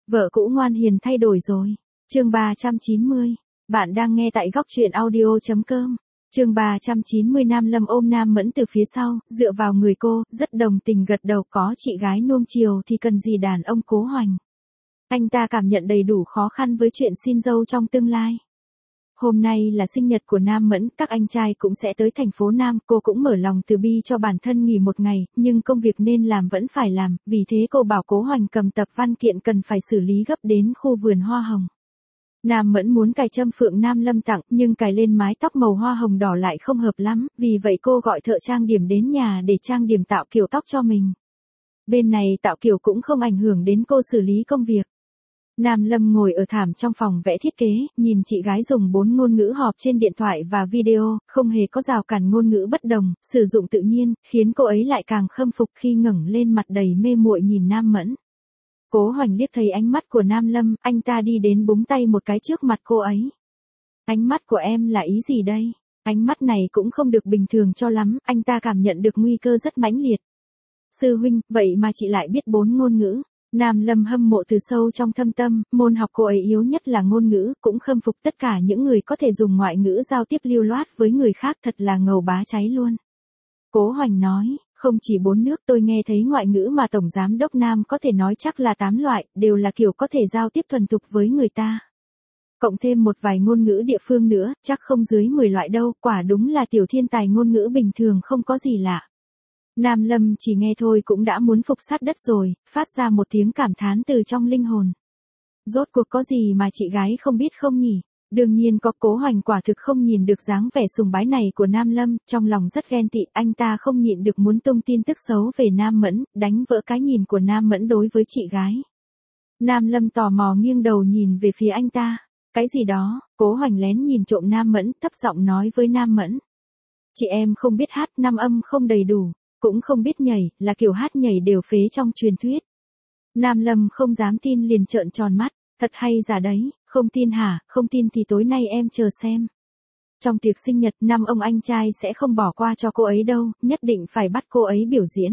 Vợ cũ ngoan hiền thay đổi rồi. Chương 390. Bạn đang nghe tại góc truyện audio.com. Chương 390. Nam Lâm ôm Nam Mẫn từ phía sau, dựa vào người cô, rất đồng tình gật đầu, có chị gái nuông chiều thì cần gì đàn ông Cố Hoành. Anh ta cảm nhận đầy đủ khó khăn với chuyện xin dâu trong tương lai. Hôm nay là sinh nhật của Nam Mẫn, các anh trai cũng sẽ tới thành phố Nam, cô cũng mở lòng từ bi cho bản thân nghỉ một ngày, nhưng công việc nên làm vẫn phải làm, vì thế cô bảo Cố Hoành cầm tập văn kiện cần phải xử lý gấp đến khu vườn hoa hồng. Nam Mẫn muốn cài châm phượng Nam Lâm tặng, nhưng cài lên mái tóc màu hoa hồng đỏ lại không hợp lắm, vì vậy cô gọi thợ trang điểm đến nhà để trang điểm tạo kiểu tóc cho mình. Bên này tạo kiểu cũng không ảnh hưởng đến cô xử lý công việc. Nam Lâm ngồi ở thảm trong phòng vẽ thiết kế, nhìn chị gái dùng 4 ngôn ngữ họp trên điện thoại và video, không hề có rào cản ngôn ngữ bất đồng, sử dụng tự nhiên, khiến cô ấy lại càng khâm phục khi ngẩng lên mặt đầy mê muội nhìn Nam Mẫn. Cố Hoành liếc thấy ánh mắt của Nam Lâm, anh ta đi đến búng tay một cái trước mặt cô ấy. Ánh mắt của em là ý gì đây? Ánh mắt này cũng không được bình thường cho lắm, anh ta cảm nhận được nguy cơ rất mãnh liệt. Sư huynh, vậy mà chị lại biết 4 ngôn ngữ. Nam Lâm hâm mộ từ sâu trong thâm tâm, môn học cô ấy yếu nhất là ngôn ngữ, cũng khâm phục tất cả những người có thể dùng ngoại ngữ giao tiếp lưu loát với người khác, thật là ngầu bá cháy luôn. Cố Hoành nói, không chỉ 4 nước, tôi nghe thấy ngoại ngữ mà Tổng Giám Đốc Nam có thể nói chắc là 8 loại, đều là kiểu có thể giao tiếp thuần thục với người ta. Cộng thêm một vài ngôn ngữ địa phương nữa, chắc không dưới 10 loại đâu, quả đúng là tiểu thiên tài ngôn ngữ bình thường không có gì lạ. Nam Lâm chỉ nghe thôi cũng đã muốn phục sát đất rồi, phát ra một tiếng cảm thán từ trong linh hồn. Rốt cuộc có gì mà chị gái không biết không nhỉ? Đương nhiên có. Cố Hoành quả thực không nhìn được dáng vẻ sùng bái này của Nam Lâm, trong lòng rất ghen tị, anh ta không nhịn được muốn tung tin tức xấu về Nam Mẫn, đánh vỡ cái nhìn của Nam Mẫn đối với chị gái. Nam Lâm tò mò nghiêng đầu nhìn về phía anh ta. Cái gì đó? Cố Hoành lén nhìn trộm Nam Mẫn, thấp giọng nói với Nam Mẫn. Chị em không biết hát, năm âm không đầy đủ, cũng không biết nhảy, là kiểu hát nhảy đều phế trong truyền thuyết. Nam Lâm không dám tin liền trợn tròn mắt, thật hay giả đấy, không tin hả? Không tin thì tối nay em chờ xem. Trong tiệc sinh nhật, 5 ông anh trai sẽ không bỏ qua cho cô ấy đâu, nhất định phải bắt cô ấy biểu diễn.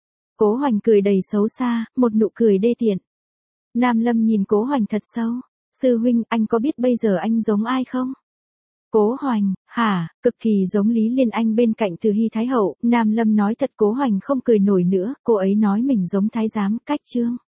Cố Hoành cười đầy xấu xa, một nụ cười đê tiện. Nam Lâm nhìn Cố Hoành thật sâu. Sư huynh, anh có biết bây giờ anh giống ai không? Cố Hoành, hả, cực kỳ giống Lý Liên Anh bên cạnh Từ Hy Thái Hậu. Nam Lâm nói thật. Cố Hoành không cười nổi nữa, cô ấy nói mình giống Thái Giám Cách Trương.